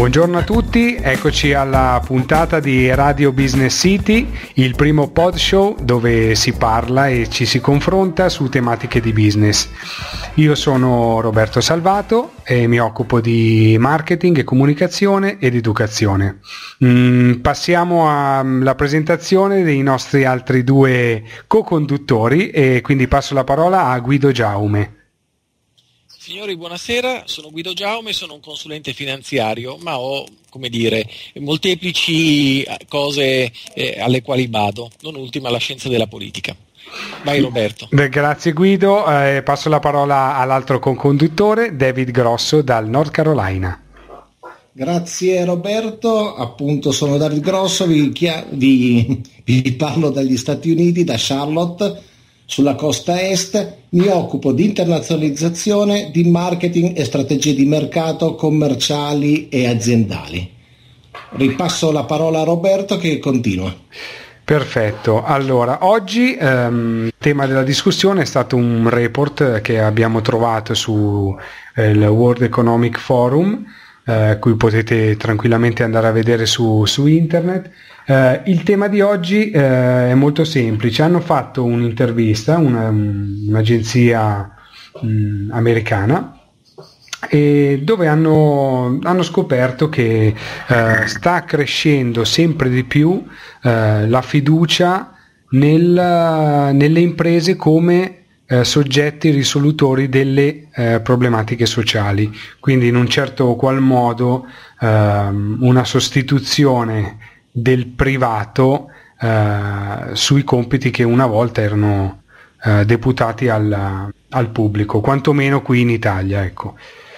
Buongiorno a tutti, eccoci alla puntata di Radio Business City, il primo pod show dove si parla e ci si confronta su tematiche di business. Io sono Roberto Salvato e mi occupo di marketing e comunicazione ed educazione. Passiamo alla presentazione dei nostri altri due co-conduttori e quindi passo la parola a Guido Giaume. Signori, buonasera, sono Guido Giaume, sono un consulente finanziario, ma ho, molteplici cose alle quali bado, non ultima la scienza della politica. Vai Roberto. Grazie Guido, passo la parola all'altro conduttore, David Grosso dal North Carolina. Grazie Roberto, appunto sono David Grosso, vi parlo dagli Stati Uniti, da Charlotte, sulla costa est. Mi occupo di internazionalizzazione, di marketing e strategie di mercato commerciali e aziendali. Ripasso la parola a Roberto che continua. Perfetto, allora oggi il tema della discussione è stato un report che abbiamo trovato su il World Economic Forum, cui potete tranquillamente andare a vedere su internet. Il tema di oggi è molto semplice. Hanno fatto un'intervista, un'agenzia americana, e dove hanno scoperto che sta crescendo sempre di più la fiducia nelle imprese come soggetti risolutori delle problematiche sociali, quindi in un certo qual modo una sostituzione del privato sui compiti che una volta erano deputati al pubblico, quantomeno qui in Italia, ecco.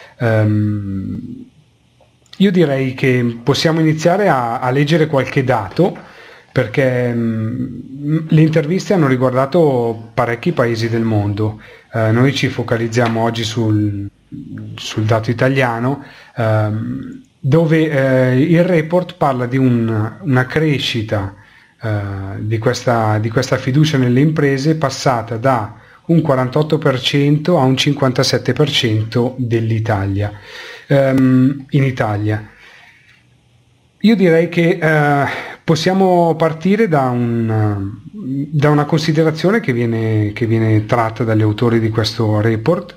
Io direi che possiamo iniziare a leggere qualche dato, perché le interviste hanno riguardato parecchi paesi del mondo. Noi ci focalizziamo oggi sul dato italiano, dove il report parla di una crescita di questa fiducia nelle imprese passata da un 48% a un 57% dell'Italia. In Italia. Io direi che possiamo partire da una considerazione che viene tratta dagli autori di questo report.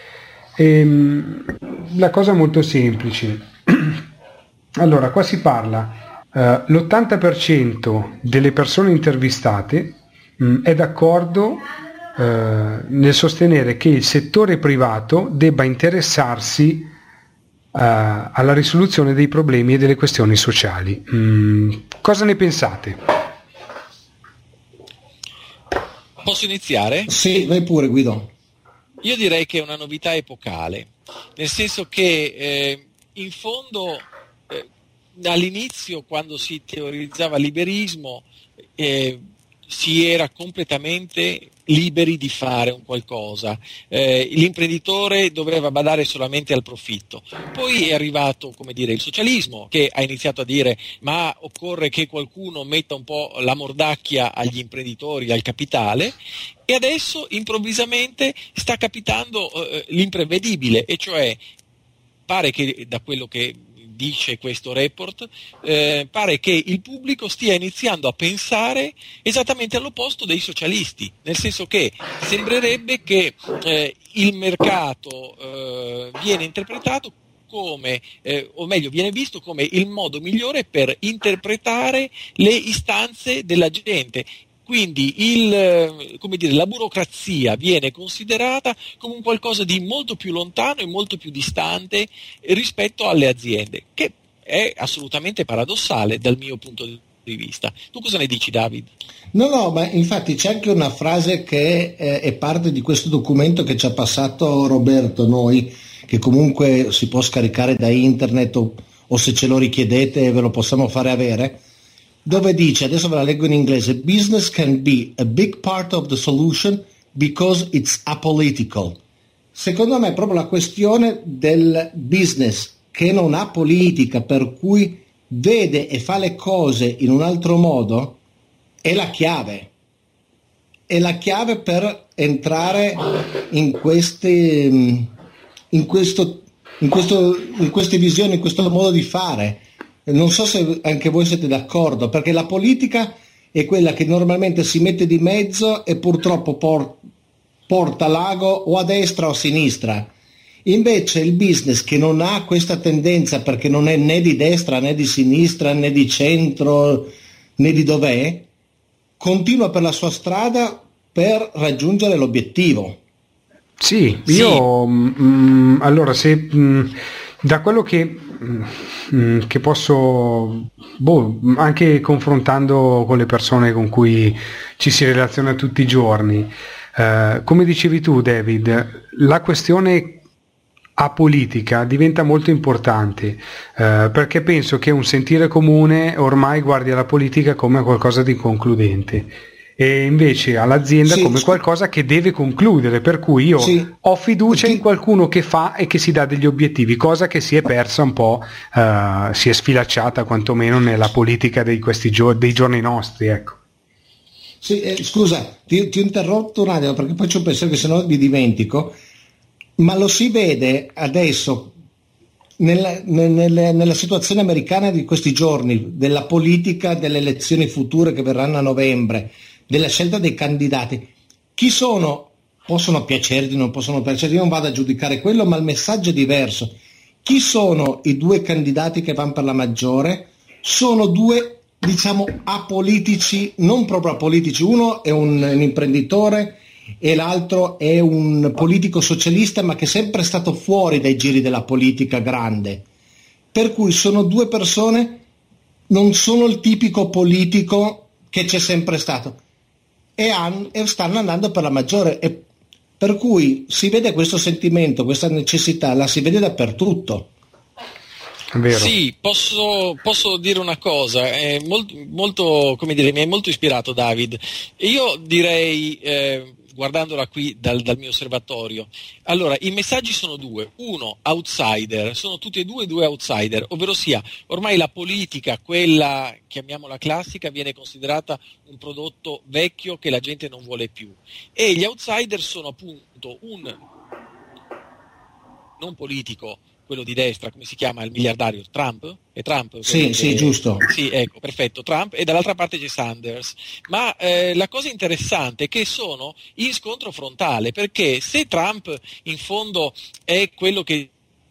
La cosa è molto semplice. Allora, qua si parla, l'80% delle persone intervistate è d'accordo nel sostenere che il settore privato debba interessarsi alla risoluzione dei problemi e delle questioni sociali. Cosa ne pensate? Posso iniziare? Sì, vai pure Guido. Io direi che è una novità epocale, nel senso che in fondo all'inizio, quando si teorizzava liberismo, si era completamente liberi di fare un qualcosa, l'imprenditore doveva badare solamente al profitto. Poi è arrivato, il socialismo, che ha iniziato a dire ma occorre che qualcuno metta un po' la mordacchia agli imprenditori, al capitale, e adesso improvvisamente sta capitando l'imprevedibile, e cioè pare che, da quello che dice questo report, pare che il pubblico stia iniziando a pensare esattamente all'opposto dei socialisti, nel senso che sembrerebbe che il mercato viene interpretato come, o meglio, viene visto come il modo migliore per interpretare le istanze della gente. Quindi la burocrazia viene considerata come un qualcosa di molto più lontano e molto più distante rispetto alle aziende, che è assolutamente paradossale dal mio punto di vista. Tu cosa ne dici, David? No, ma infatti c'è anche una frase che è parte di questo documento che ci ha passato Roberto, noi, che comunque si può scaricare da internet o se ce lo richiedete ve lo possiamo fare avere, dove dice, adesso ve la leggo in inglese: business can be a big part of the solution because it's apolitical. Secondo me è proprio la questione del business che non ha politica, per cui vede e fa le cose in un altro modo, è la chiave. È la chiave per entrare in questo in queste visioni, in questo modo di fare. Non so se anche voi siete d'accordo, perché la politica è quella che normalmente si mette di mezzo e purtroppo porta l'ago o a destra o a sinistra. Invece il business, che non ha questa tendenza, perché non è né di destra né di sinistra né di centro né di dov'è, continua per la sua strada per raggiungere l'obiettivo. Sì, io allora se da quello che posso, anche confrontando con le persone con cui ci si relaziona tutti i giorni, come dicevi tu, David, la questione apolitica diventa molto importante, perché penso che un sentire comune ormai guardi alla politica come qualcosa di inconcludente e invece all'azienda come qualcosa che deve concludere, per cui io ho fiducia in qualcuno che fa e che si dà degli obiettivi, cosa che si è persa un po', si è sfilacciata quantomeno nella politica dei giorni nostri, ecco. Sì, scusa, ti ho interrotto un attimo perché poi ci ho pensato che sennò mi dimentico, ma lo si vede adesso nella situazione americana di questi giorni, della politica, delle elezioni future che verranno a novembre, della scelta dei candidati. Chi sono? Possono piacerti, non possono piacerti, io non vado a giudicare quello, ma il messaggio è diverso. Chi sono i due candidati che vanno per la maggiore? Sono due, diciamo, apolitici, non proprio apolitici. Uno è un imprenditore e l'altro è un politico socialista, ma che è sempre stato fuori dai giri della politica grande. Per cui sono due persone, non sono il tipico politico che c'è sempre stato. E stanno andando per la maggiore, e per cui si vede questo sentimento, questa necessità, la si vede dappertutto. Vero. Sì, posso dire una cosa, è molto, come dire, mi è molto ispirato David. Io direi, guardandola qui dal mio osservatorio, allora i messaggi sono due. Uno, outsider, sono tutti e due outsider, ovvero sia ormai la politica, quella chiamiamola classica, viene considerata un prodotto vecchio che la gente non vuole più, e gli outsider sono appunto un non politico, quello di destra, come si chiama il miliardario? Trump? È Trump? Sì, giusto. Sì, ecco, perfetto, Trump, e dall'altra parte c'è Sanders. Ma la cosa interessante è che sono in scontro frontale, perché se Trump in fondo è quello che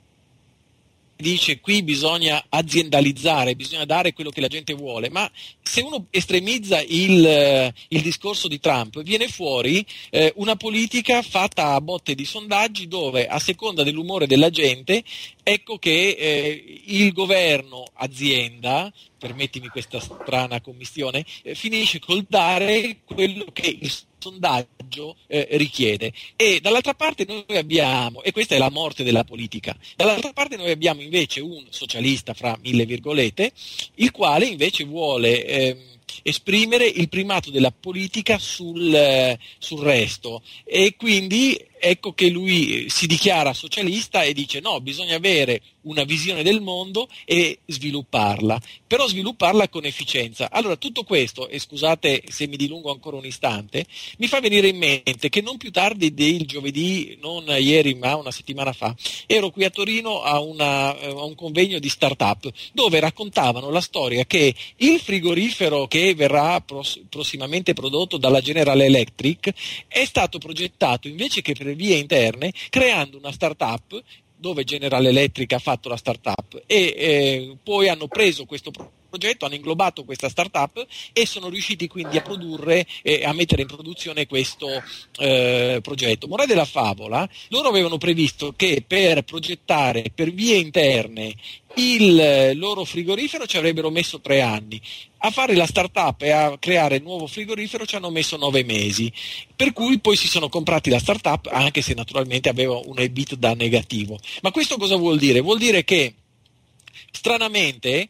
dice qui bisogna aziendalizzare, bisogna dare quello che la gente vuole, ma se uno estremizza il discorso di Trump, viene fuori una politica fatta a botte di sondaggi dove, a seconda dell'umore della gente, ecco che il governo azienda, permettimi questa strana commistione, finisce col dare quello che il sondaggio richiede. E dall'altra parte noi abbiamo, e questa è la morte della politica, dall'altra parte noi abbiamo invece un socialista fra mille virgolette, il quale invece vuole esprimere il primato della politica sul resto, e quindi ecco che lui si dichiara socialista e dice no, bisogna avere una visione del mondo e svilupparla, però svilupparla con efficienza. Allora tutto questo, e scusate se mi dilungo ancora un istante, mi fa venire in mente che non più tardi del giovedì, non ieri ma una settimana fa, ero qui a Torino a un convegno di start-up dove raccontavano la storia che il frigorifero che verrà prossimamente prodotto dalla General Electric è stato progettato invece che per vie interne, creando una start-up dove General Electric ha fatto la start-up e poi hanno preso questo progetto, hanno inglobato questa start-up e sono riusciti quindi a produrre e a mettere in produzione questo progetto. Morale della favola, loro avevano previsto che per progettare per vie interne il loro frigorifero ci avrebbero messo 3 anni, a fare la start-up e a creare il nuovo frigorifero ci hanno messo 9 mesi, per cui poi si sono comprati la start-up, anche se naturalmente aveva un EBITDA negativo. Ma questo cosa vuol dire? Vuol dire che stranamente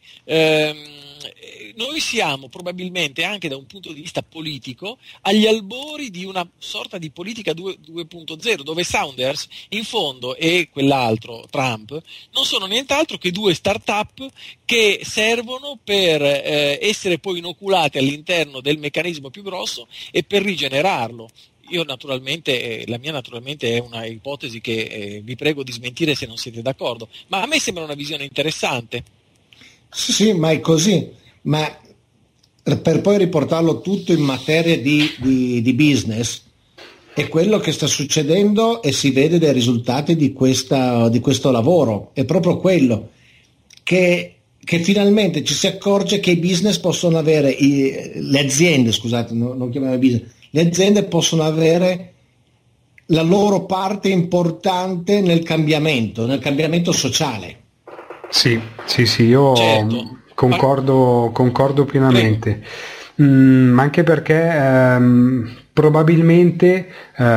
noi siamo probabilmente, anche da un punto di vista politico, agli albori di una sorta di politica 2.0, dove Sanders in fondo e quell'altro, Trump, non sono nient'altro che 2 start-up che servono per essere poi inoculate all'interno del meccanismo più grosso e per rigenerarlo. io naturalmente, la mia naturalmente è una ipotesi che vi prego di smentire se non siete d'accordo, ma a me sembra una visione interessante. Sì, ma è così, ma per poi riportarlo tutto in materia di business, è quello che sta succedendo e si vede dai risultati di questo lavoro, è proprio quello che finalmente ci si accorge che i business possono avere, le aziende, scusate, non chiamare business, le aziende possono avere la loro parte importante nel cambiamento sociale. Sì, io Certo. concordo pienamente. Prego. Anche perché probabilmente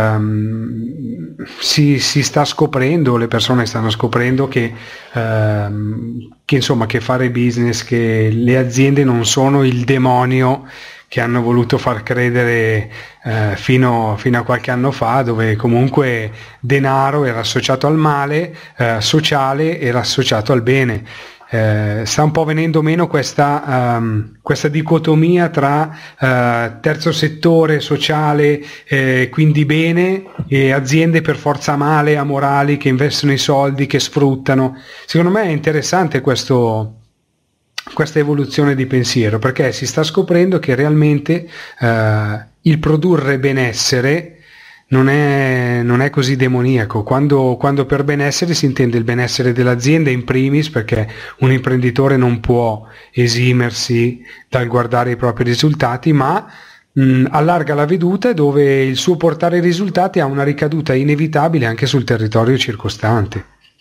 si sta scoprendo, le persone stanno scoprendo che insomma che fare business, che le aziende non sono il demonio che hanno voluto far credere fino a qualche anno fa, dove comunque denaro era associato al male, sociale era associato al bene. Sta un po' venendo meno questa dicotomia tra terzo settore sociale, quindi bene, e aziende per forza male, amorali, che investono i soldi, che sfruttano. Secondo me è interessante questa evoluzione di pensiero, perché si sta scoprendo che realmente il produrre benessere non è così demoniaco. Quando per benessere si intende il benessere dell'azienda in primis, perché un imprenditore non può esimersi dal guardare i propri risultati, ma allarga la veduta, dove il suo portare risultati ha una ricaduta inevitabile anche sul territorio circostante.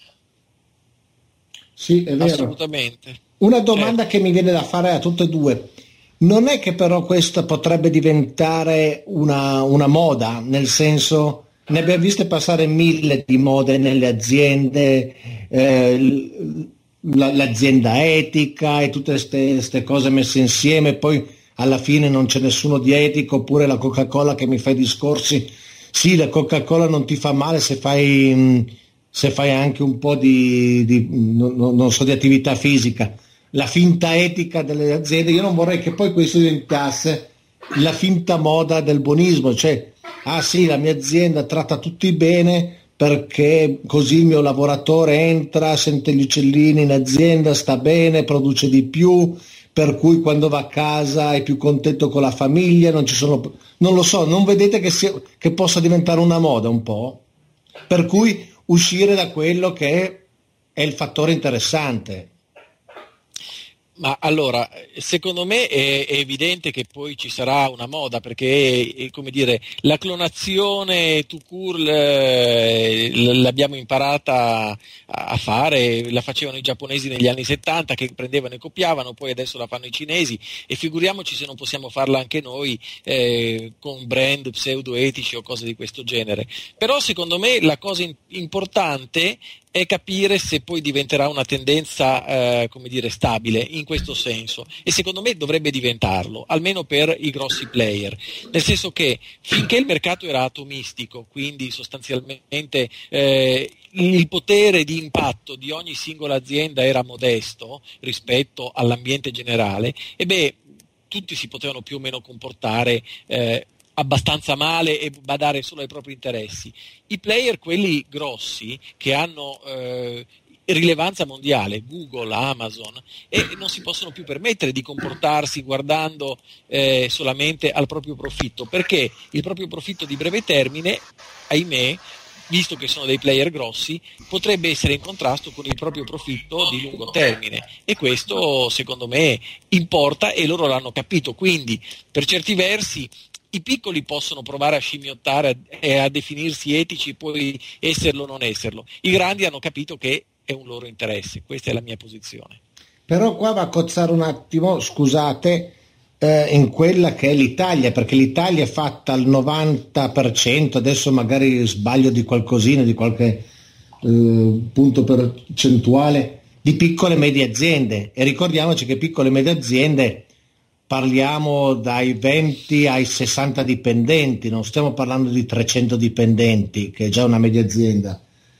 Sì, è vero. Assolutamente. Una domanda che mi viene da fare a tutte e due: non è che però questa potrebbe diventare una moda, nel senso, ne abbiamo viste passare 1000 di mode nelle aziende, l'azienda etica e tutte queste cose messe insieme, poi alla fine non c'è nessuno di etico, oppure la Coca-Cola che mi fa i discorsi, sì, la Coca-Cola non ti fa male se fai anche un po' non so, di attività fisica. La finta etica delle aziende, io non vorrei che poi questo diventasse la finta moda del buonismo, cioè, ah sì, la mia azienda tratta tutti bene perché così il mio lavoratore entra, sente gli uccellini in azienda, sta bene, produce di più, per cui quando va a casa è più contento con la famiglia, non lo so, non vedete che possa diventare una moda un po'? Per cui uscire da quello che è il fattore interessante. Ma allora, secondo me è evidente che poi ci sarà una moda, perché come dire, la clonazione tout court l'abbiamo imparata a fare, la facevano i giapponesi negli anni 70, che prendevano e copiavano, poi adesso la fanno i cinesi, e figuriamoci se non possiamo farla anche noi con brand pseudo-etici o cose di questo genere. Però secondo me la cosa importante è capire se poi diventerà una tendenza come dire, stabile in questo senso, e secondo me dovrebbe diventarlo, almeno per i grossi player, nel senso che finché il mercato era atomistico, quindi sostanzialmente il potere di impatto di ogni singola azienda era modesto rispetto all'ambiente generale, tutti si potevano più o meno comportare abbastanza male e badare solo ai propri interessi. I player, quelli grossi, che hanno rilevanza mondiale, Google, Amazon, e non si possono più permettere di comportarsi guardando solamente al proprio profitto, perché il proprio profitto di breve termine, ahimè, visto che sono dei player grossi, potrebbe essere in contrasto con il proprio profitto di lungo termine, e questo secondo me importa, e loro l'hanno capito. Quindi per certi versi i piccoli possono provare a scimmiottare e a definirsi etici, poi esserlo o non esserlo. I grandi hanno capito che è un loro interesse. Questa è la mia posizione. Però qua va a cozzare un attimo, scusate, in quella che è l'Italia, perché l'Italia è fatta al 90%, adesso magari sbaglio di qualcosina, di qualche punto percentuale, di piccole e medie aziende, e ricordiamoci che piccole e medie aziende parliamo dai 20 ai 60 dipendenti, non stiamo parlando di 300 dipendenti, che è già una media azienda.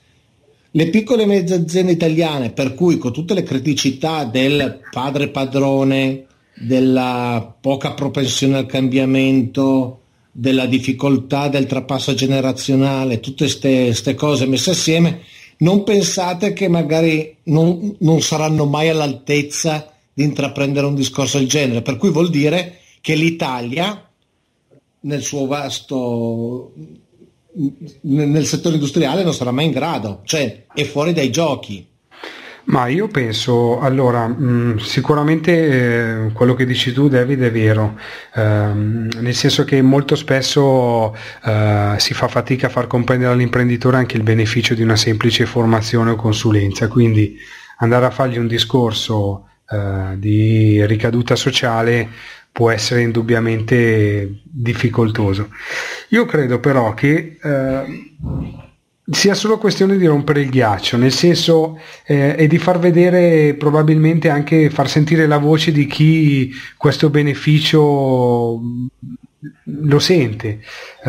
Le piccole e medie aziende italiane, per cui con tutte le criticità del padre padrone, della poca propensione al cambiamento, della difficoltà del trapasso generazionale, tutte queste cose messe assieme, non pensate che magari non saranno mai all'altezza di intraprendere un discorso del genere, per cui vuol dire che l'Italia nel suo vasto nel settore industriale non sarà mai in grado, cioè è fuori dai giochi. Ma io penso, allora, sicuramente quello che dici tu, David, è vero, nel senso che molto spesso si fa fatica a far comprendere all'imprenditore anche il beneficio di una semplice formazione o consulenza, quindi andare a fargli un discorso di ricaduta sociale può essere indubbiamente difficoltoso. Io credo però che sia solo questione di rompere il ghiaccio, nel senso e di far vedere, probabilmente anche far sentire la voce di chi questo beneficio lo sente.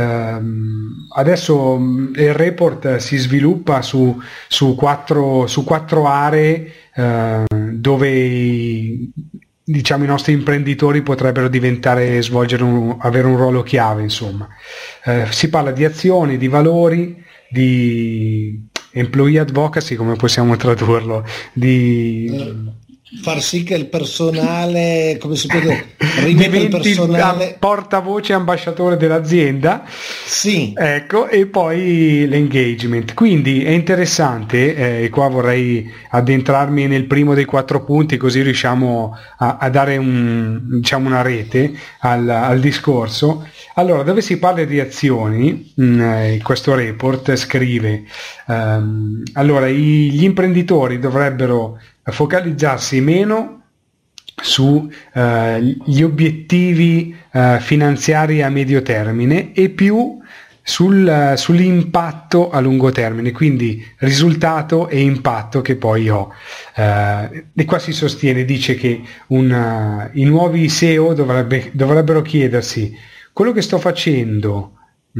Adesso il report si sviluppa su quattro aree dove diciamo i nostri imprenditori potrebbero avere un ruolo chiave, insomma. Si parla di azioni, di valori, di employee advocacy, come possiamo tradurlo, di far sì che il personale, come si può dire, rimettere il personale portavoce ambasciatore dell'azienda, sì, ecco, e poi l'engagement. Quindi è interessante, e qua vorrei addentrarmi nel primo dei 4 punti, così riusciamo a dare una rete al discorso. Allora, dove si parla di azioni, questo report scrive allora gli imprenditori dovrebbero focalizzarsi meno su gli obiettivi finanziari a medio termine e più sull'impatto a lungo termine, quindi risultato e impatto che poi ho. E qua si sostiene, dice che i nuovi CEO dovrebbero chiedersi: quello che sto facendo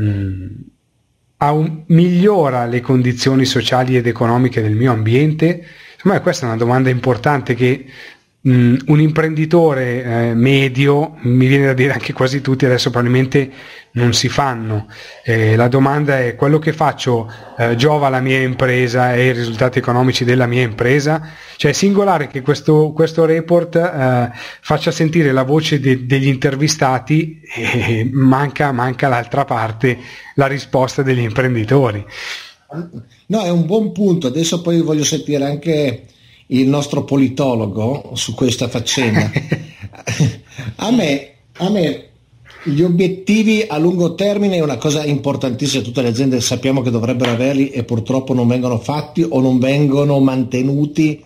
migliora le condizioni sociali ed economiche del mio ambiente? Insomma, questa è una domanda importante che un imprenditore medio, mi viene da dire anche quasi tutti adesso, probabilmente non si fanno. La domanda è: quello che faccio giova alla mia impresa e ai risultati economici della mia impresa? Cioè è singolare che questo report faccia sentire la voce degli intervistati e manca l'altra parte, la risposta degli imprenditori. No, è un buon punto. Adesso poi voglio sentire anche il nostro politologo su questa faccenda. a me gli obiettivi a lungo termine è una cosa importantissima, tutte le aziende sappiamo che dovrebbero averli e purtroppo non vengono fatti o non vengono mantenuti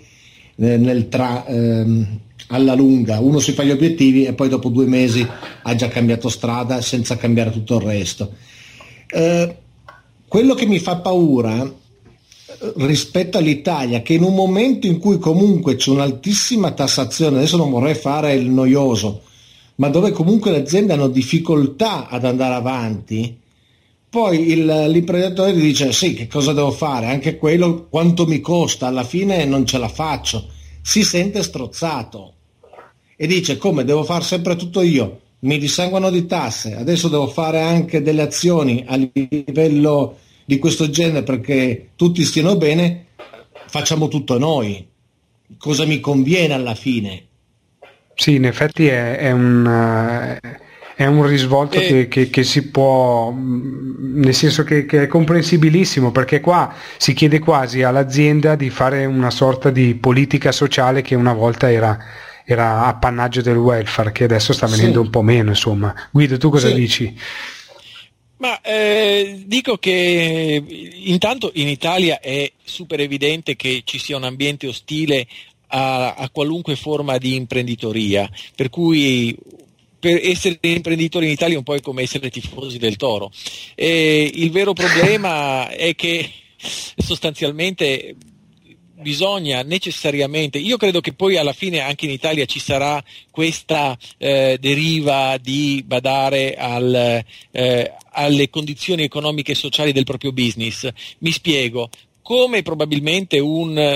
alla lunga. Uno si fa gli obiettivi e poi dopo 2 mesi ha già cambiato strada senza cambiare tutto il resto. Quello che mi fa paura rispetto all'Italia, che in un momento in cui comunque c'è un'altissima tassazione, adesso non vorrei fare il noioso, ma dove comunque le aziende hanno difficoltà ad andare avanti, poi l'imprenditore dice: sì, che cosa devo fare? Anche quello quanto mi costa? Alla fine non ce la faccio. Si sente strozzato e dice: come, devo fare sempre tutto io? Mi dissanguano di tasse, adesso devo fare anche delle azioni a livello di questo genere perché tutti stiano bene, facciamo tutto noi. Cosa mi conviene alla fine? Sì, in effetti è un risvolto che si può, nel senso che è comprensibilissimo, perché qua si chiede quasi all'azienda di fare una sorta di politica sociale che una volta era appannaggio del welfare, che adesso sta venendo un po' meno, insomma. Guido, tu cosa dici? Ma dico che intanto in Italia è super evidente che ci sia un ambiente ostile a qualunque forma di imprenditoria, per cui per essere imprenditori in Italia è un po' come essere tifosi del Toro. Il vero problema è che sostanzialmente bisogna necessariamente, io credo che poi alla fine anche in Italia ci sarà questa deriva di badare alle condizioni economiche e sociali del proprio business. Mi spiego: come probabilmente un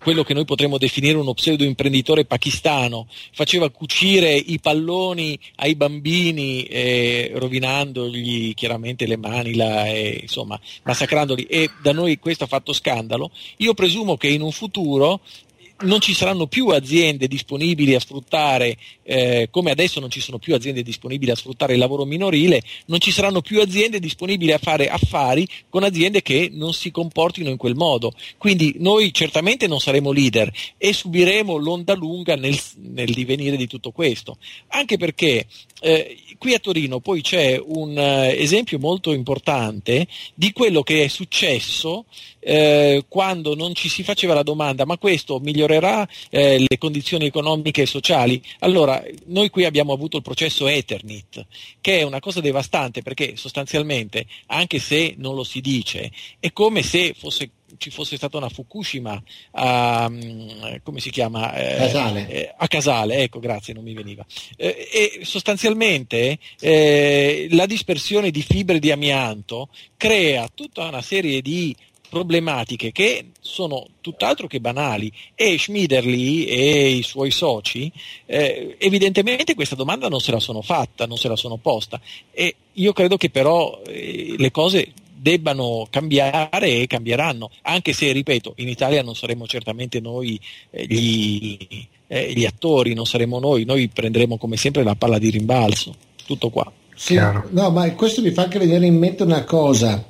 quello che noi potremmo definire uno pseudo imprenditore pakistano, faceva cucire i palloni ai bambini, rovinandogli chiaramente le mani, insomma, massacrandoli, e da noi questo ha fatto scandalo. Io presumo che in un futuro non ci saranno più aziende disponibili a sfruttare, come adesso non ci sono più aziende disponibili a sfruttare il lavoro minorile, non ci saranno più aziende disponibili a fare affari con aziende che non si comportino in quel modo. Quindi noi certamente non saremo leader e subiremo l'onda lunga nel divenire di tutto questo, anche perché qui a Torino poi c'è un esempio molto importante di quello che è successo quando non ci si faceva la domanda: ma questo migliorerà le condizioni economiche e sociali? Allora, noi qui abbiamo avuto il processo Eternit, che è una cosa devastante, perché sostanzialmente, anche se non lo si dice, è come se ci fosse stata una Fukushima come si chiama? Casale. A Casale, ecco, grazie, non mi veniva. E sostanzialmente la dispersione di fibre di amianto crea tutta una serie di problematiche che sono tutt'altro che banali, e Schmiderli e i suoi soci evidentemente questa domanda non se la sono fatta, non se la sono posta, e io credo che però le cose debbano cambiare e cambieranno, anche se, ripeto, in Italia non saremo certamente noi gli attori, non saremo noi prenderemo come sempre la palla di rimbalzo, tutto qua. Sì, no, ma questo mi fa anche venire in mente una cosa,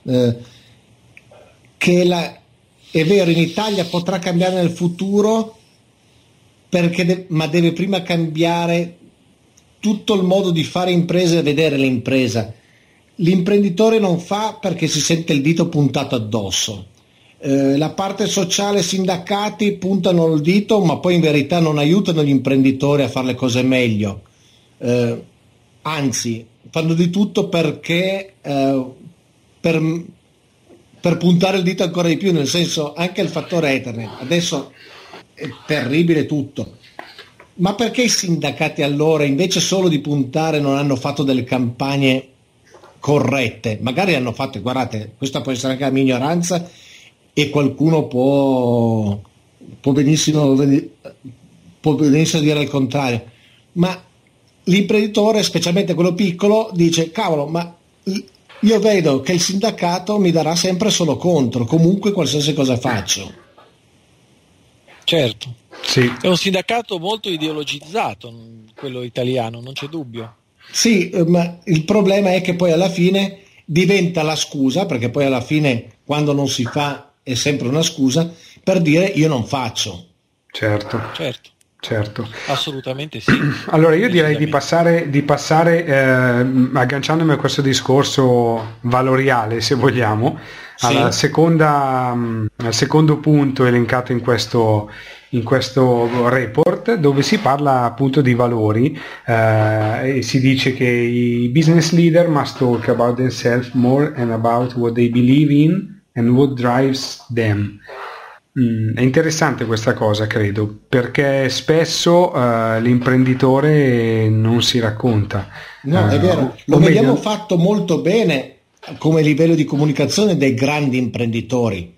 che è vero, in Italia potrà cambiare nel futuro, ma deve prima cambiare tutto il modo di fare impresa e vedere l'impresa. L'imprenditore non fa perché si sente il dito puntato addosso. La parte sociale, sindacati puntano il dito, ma poi in verità non aiutano gli imprenditori a fare le cose meglio. Anzi, fanno di tutto perché per puntare il dito ancora di più, nel senso, anche il fattore Ethernet adesso è terribile tutto, ma perché i sindacati allora, invece solo di puntare, non hanno fatto delle campagne corrette? Magari hanno fatto, guardate, questa può essere anche la mia ignoranza e qualcuno può benissimo dire il contrario, ma l'imprenditore, specialmente quello piccolo, dice: cavolo, ma io vedo che il sindacato mi darà sempre solo contro, comunque qualsiasi cosa faccio. Certo, sì. È un sindacato molto ideologizzato, quello italiano, non c'è dubbio. Sì, ma il problema è che poi alla fine diventa la scusa, perché poi alla fine quando non si fa è sempre una scusa, per dire io non faccio. Certo. Assolutamente sì. Allora io direi di passare agganciandomi a questo discorso valoriale, se vogliamo, sì, al secondo punto elencato in questo report, dove si parla appunto di valori, e si dice che i business leader must talk about themselves more and about what they believe in and what drives them. È interessante questa cosa, credo, perché spesso l'imprenditore non si racconta. No, è vero, lo vediamo fatto molto bene come livello di comunicazione dei grandi imprenditori.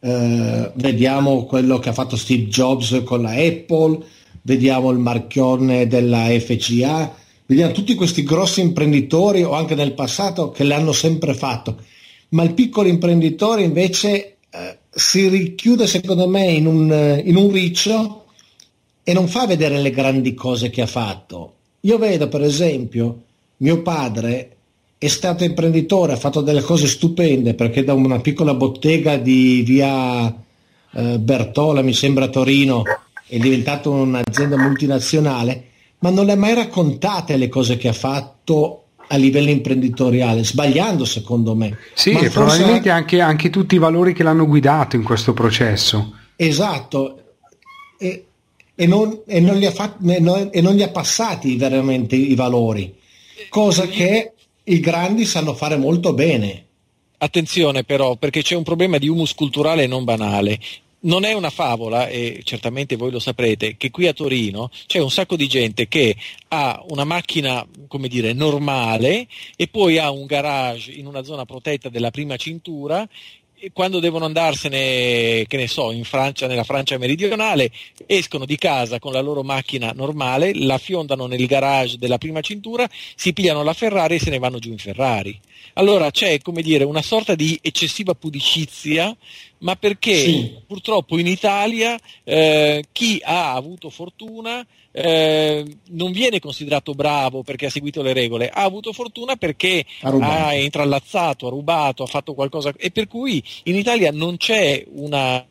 Vediamo quello che ha fatto Steve Jobs con la Apple, vediamo il marchione della FCA, vediamo tutti questi grossi imprenditori, o anche nel passato, che l'hanno sempre fatto, ma il piccolo imprenditore invece si richiude, secondo me, in un riccio e non fa vedere le grandi cose che ha fatto. Io vedo, per esempio, mio padre è stato imprenditore, ha fatto delle cose stupende, perché da una piccola bottega di via Bertola, mi sembra, a Torino, è diventato un'azienda multinazionale, ma non le ha mai raccontate le cose che ha fatto a livello imprenditoriale, sbagliando, secondo me. Sì, ma e probabilmente anche tutti i valori che l'hanno guidato in questo processo. Esatto, e non li ha passati veramente i valori, cosa che i grandi sanno fare molto bene. Attenzione però, perché c'è un problema di humus culturale non banale. Non è una favola, e certamente voi lo saprete, che qui a Torino c'è un sacco di gente che ha una macchina, come dire, normale, e poi ha un garage in una zona protetta della prima cintura, quando devono andarsene, che ne so, in Francia, nella Francia meridionale, escono di casa con la loro macchina normale, la fiondano nel garage della prima cintura, si pigliano la Ferrari e se ne vanno giù in Ferrari. Allora c'è, come dire, una sorta di eccessiva pudicizia, ma perché purtroppo in Italia chi ha avuto fortuna non viene considerato bravo perché ha seguito le regole, ha avuto fortuna perché ha intrallazzato, ha rubato, ha fatto qualcosa, e per cui in Italia non c'è una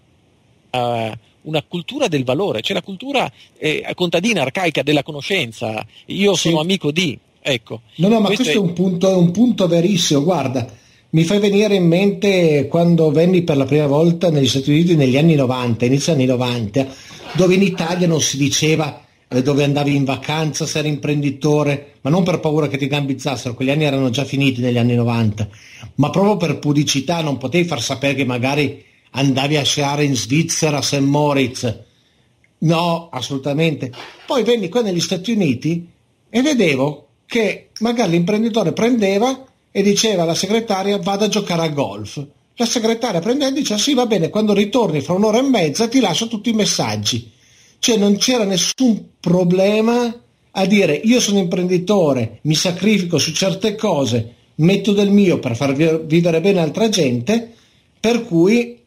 cultura del valore, c'è la cultura contadina, arcaica, della conoscenza. Io sono amico di... Ecco. No, ma questo è un punto verissimo. Guarda, mi fai venire in mente quando venni per la prima volta negli Stati Uniti negli anni 90, inizio anni 90, dove in Italia non si diceva dove andavi in vacanza, se eri imprenditore, ma non per paura che ti gambizzassero, quegli anni erano già finiti negli anni 90, ma proprio per pudicità, non potevi far sapere che magari andavi a sciare in Svizzera, a St. Moritz. No, assolutamente. Poi venni qua negli Stati Uniti e vedevo che magari l'imprenditore prendeva e diceva alla segretaria vada a giocare a golf. La segretaria prendeva e diceva sì, va bene, quando ritorni fra un'ora e mezza ti lascio tutti i messaggi. Cioè non c'era nessun problema a dire io sono imprenditore, mi sacrifico su certe cose, metto del mio per far vivere bene altra gente, per cui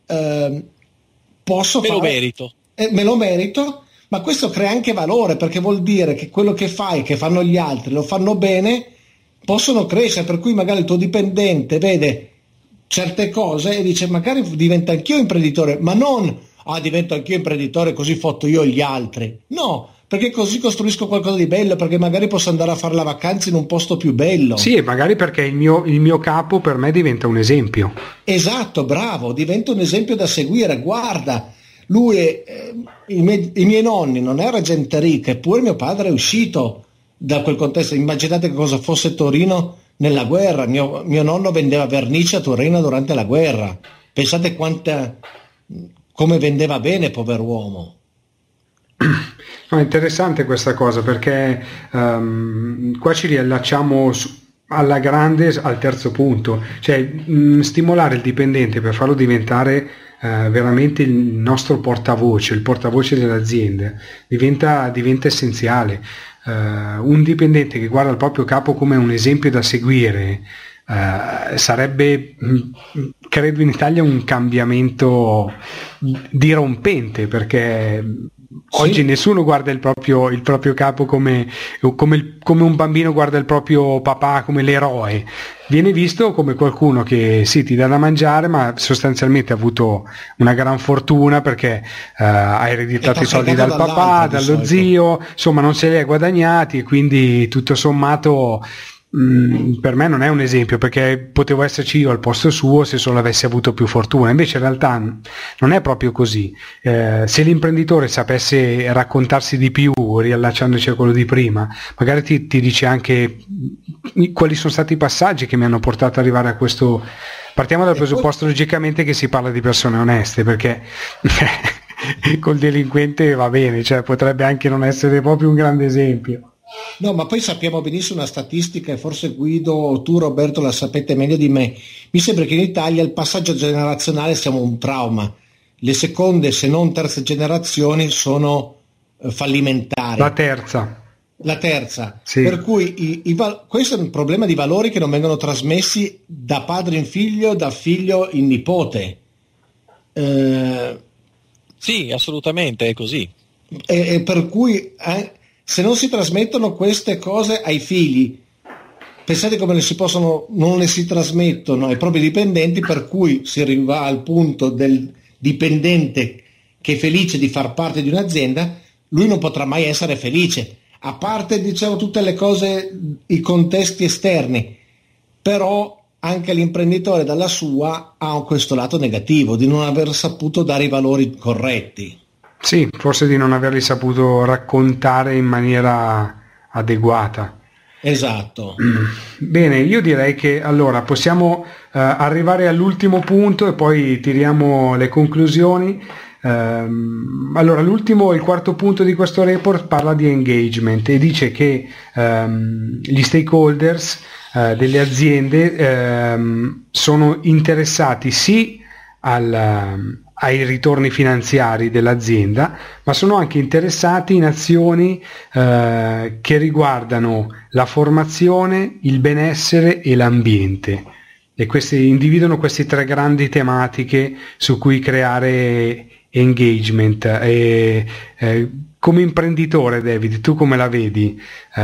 posso me lo merito. Ma questo crea anche valore, perché vuol dire che quello che fai, che fanno gli altri, lo fanno bene, possono crescere, per cui magari il tuo dipendente vede certe cose e dice magari divento anch'io imprenditore, ma non divento anch'io imprenditore così fotto io gli altri. No, perché così costruisco qualcosa di bello, perché magari posso andare a fare la vacanza in un posto più bello. Sì, e magari perché il mio capo per me diventa un esempio. Esatto, bravo, diventa un esempio da seguire, guarda. Lui i miei nonni non era gente ricca, eppure mio padre è uscito da quel contesto. Immaginate che cosa fosse Torino nella guerra. Mio nonno vendeva vernice a Torino durante la guerra. Pensate come vendeva bene, pover'uomo. No, è interessante questa cosa, perché qua ci riallacciamo alla grande al terzo punto, cioè stimolare il dipendente per farlo diventare veramente il nostro portavoce, il portavoce delle aziende diventa essenziale. Un dipendente che guarda il proprio capo come un esempio da seguire sarebbe, credo, in Italia un cambiamento dirompente, perché oggi nessuno guarda il proprio capo come un bambino guarda il proprio papà come l'eroe. Viene visto come qualcuno che sì, ti dà da mangiare, ma sostanzialmente ha avuto una gran fortuna perché ha ereditato i soldi dal papà, dallo zio, insomma non se li ha guadagnati, e quindi tutto sommato per me non è un esempio, perché potevo esserci io al posto suo se solo avessi avuto più fortuna. Invece in realtà non è proprio così. Se l'imprenditore sapesse raccontarsi di più, riallacciandoci a quello di prima, magari ti dice anche quali sono stati i passaggi che mi hanno portato ad arrivare a questo. Partiamo dal presupposto logicamente che si parla di persone oneste, perché col delinquente va bene, cioè potrebbe anche non essere proprio un grande esempio. No, ma poi sappiamo benissimo una statistica, e forse Guido, tu Roberto la sapete meglio di me. Mi sembra che in Italia il passaggio generazionale sia un trauma. Le seconde, se non terze generazioni sono fallimentari. La terza. Sì. Per cui questo è un problema di valori che non vengono trasmessi da padre in figlio, da figlio in nipote. Sì, assolutamente, è così. E per cui se non si trasmettono queste cose ai figli, pensate come non le si trasmettono ai propri dipendenti, per cui si arriva al punto del dipendente che è felice di far parte di un'azienda, lui non potrà mai essere felice, a parte diciamo tutte le cose, i contesti esterni, però anche l'imprenditore dalla sua ha questo lato negativo di non aver saputo dare i valori corretti. Sì, forse di non averli saputo raccontare in maniera adeguata. Esatto. Bene, io direi che allora possiamo arrivare all'ultimo punto e poi tiriamo le conclusioni. Allora, il quarto punto di questo report parla di engagement e dice che gli stakeholders delle aziende sono interessati sì ai ritorni finanziari dell'azienda, ma sono anche interessati in azioni che riguardano la formazione, il benessere e l'ambiente, e individuano queste 3 grandi tematiche su cui creare engagement. E come imprenditore, David, tu come la vedi?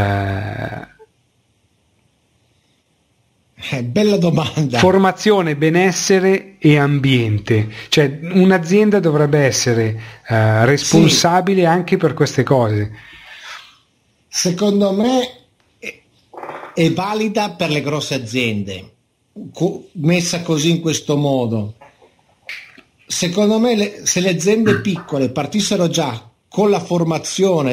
Bella domanda. Formazione, benessere e ambiente, cioè un'azienda dovrebbe essere responsabile anche per queste cose. Secondo me è valida per le grosse aziende, messa così in questo modo. Secondo me se le aziende piccole partissero già con la formazione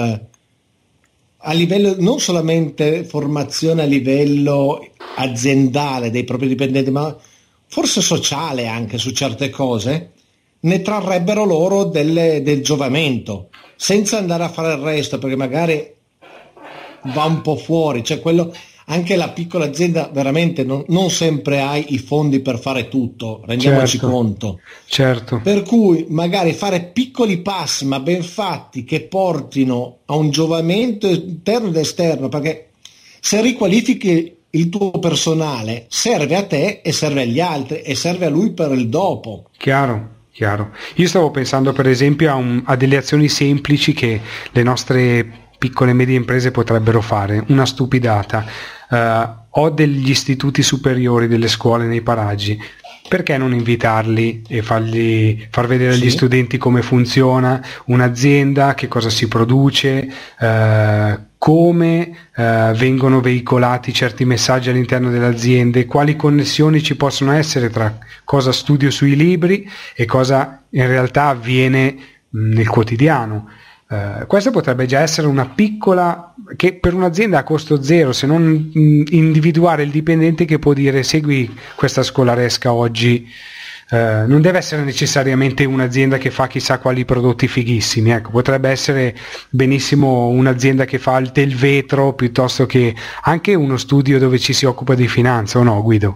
a livello, non solamente formazione a livello aziendale dei propri dipendenti, ma forse sociale anche su certe cose, ne trarrebbero loro del giovamento, senza andare a fare il resto, perché magari va un po' fuori, cioè quello. Anche la piccola azienda veramente non sempre ha i fondi per fare tutto, rendiamoci conto. Certo. Per cui magari fare piccoli passi ma ben fatti che portino a un giovamento interno ed esterno, perché se riqualifichi il tuo personale serve a te e serve agli altri e serve a lui per il dopo. Chiaro. Io stavo pensando per esempio a delle azioni semplici che le nostre piccole e medie imprese potrebbero fare. Una stupidata: ho degli istituti superiori, delle scuole nei paraggi, perché non invitarli e far vedere agli studenti come funziona un'azienda, che cosa si produce, come vengono veicolati certi messaggi all'interno delle aziende, quali connessioni ci possono essere tra cosa studio sui libri e cosa in realtà avviene nel quotidiano. Questa potrebbe già essere una piccola, che per un'azienda a costo zero, se non individuare il dipendente che può dire segui questa scolaresca oggi. Non deve essere necessariamente un'azienda che fa chissà quali prodotti fighissimi, ecco, potrebbe essere benissimo un'azienda che fa il vetro, piuttosto che anche uno studio dove ci si occupa di finanza, o no, Guido?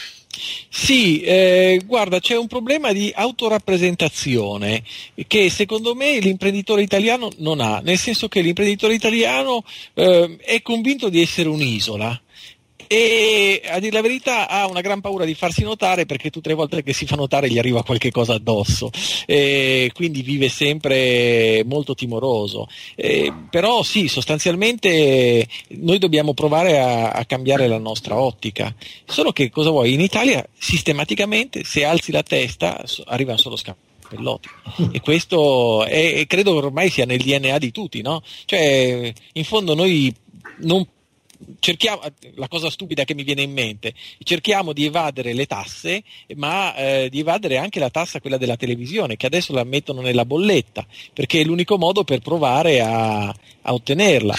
Sì, guarda, c'è un problema di autorappresentazione che secondo me l'imprenditore italiano non ha, nel senso che l'imprenditore italiano è convinto di essere un'isola e, a dire la verità, ha una gran paura di farsi notare, perché tutte le volte che si fa notare gli arriva qualche cosa addosso, quindi vive sempre molto timoroso. Però sì, sostanzialmente noi dobbiamo provare a cambiare la nostra ottica, solo che cosa vuoi? In Italia sistematicamente, se alzi la testa, arrivano solo scappellotti, e questo credo ormai sia nel DNA di tutti, no? Cioè, in fondo noi non cerchiamo, la cosa stupida che mi viene in mente, cerchiamo di evadere le tasse, ma di evadere anche la tassa, quella della televisione, che adesso la mettono nella bolletta, perché è l'unico modo per provare a ottenerla.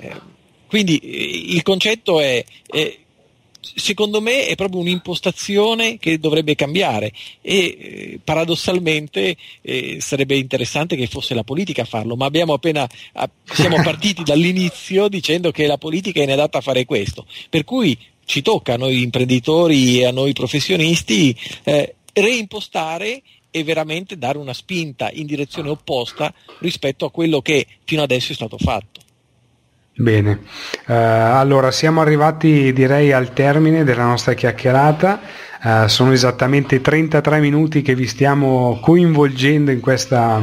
Quindi il concetto è secondo me è proprio un'impostazione che dovrebbe cambiare e paradossalmente sarebbe interessante che fosse la politica a farlo, ma siamo partiti dall'inizio dicendo che la politica è inadatta a fare questo, per cui ci tocca a noi imprenditori e a noi professionisti reimpostare e veramente dare una spinta in direzione opposta rispetto a quello che fino adesso è stato fatto. Bene, allora siamo arrivati, direi, al termine della nostra chiacchierata. Sono esattamente 33 minuti che vi stiamo coinvolgendo in questa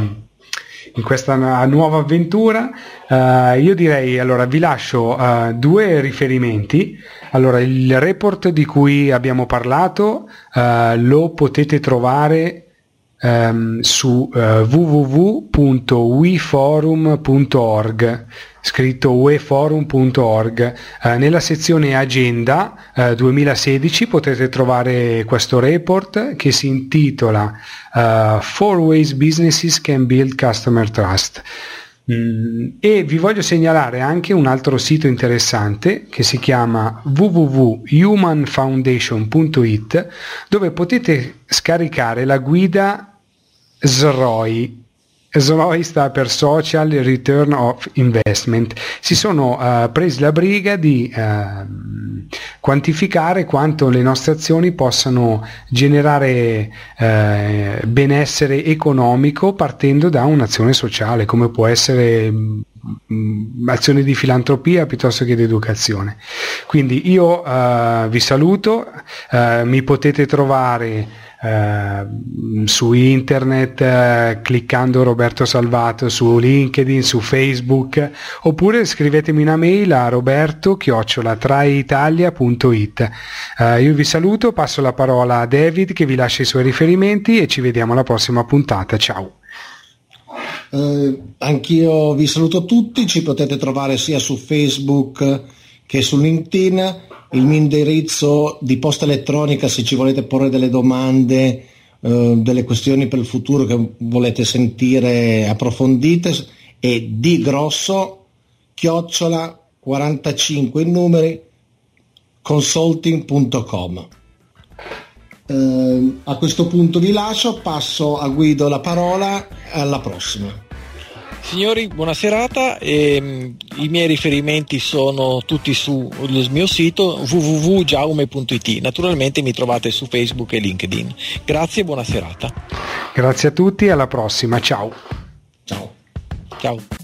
nuova avventura. Io direi, allora, vi lascio 2 riferimenti. Allora, il report di cui abbiamo parlato lo potete trovare su www.weforum.org, scritto weforum.org. Nella sezione agenda 2016 potete trovare questo report che si intitola 4 Ways Businesses Can Build Customer Trust. E vi voglio segnalare anche un altro sito interessante che si chiama www.humanfoundation.it, dove potete scaricare la guida SROI, SROI sta per Social Return of Investment. Si sono presi la briga di quantificare quanto le nostre azioni possano generare benessere economico partendo da un'azione sociale, come può essere azioni di filantropia piuttosto che di educazione. Quindi io vi saluto, mi potete trovare su internet cliccando Roberto Salvato, su LinkedIn, su Facebook, oppure scrivetemi una mail a roberto@traeitalia.it. Io vi saluto, passo la parola a David che vi lascia i suoi riferimenti e ci vediamo alla prossima puntata. Ciao. Anch'io vi saluto tutti, ci potete trovare sia su Facebook che su LinkedIn. Il mio indirizzo di posta elettronica, se ci volete porre delle domande, delle questioni per il futuro che volete sentire approfondite, è dgrosso@45 in numeri consulting.com. A questo punto vi lascio, passo a Guido la parola, alla prossima. Signori, buona serata. I miei riferimenti sono tutti sul mio sito www.jaume.it. Naturalmente mi trovate su Facebook e LinkedIn. Grazie e buona serata. Grazie a tutti, alla prossima, ciao. Ciao. Ciao.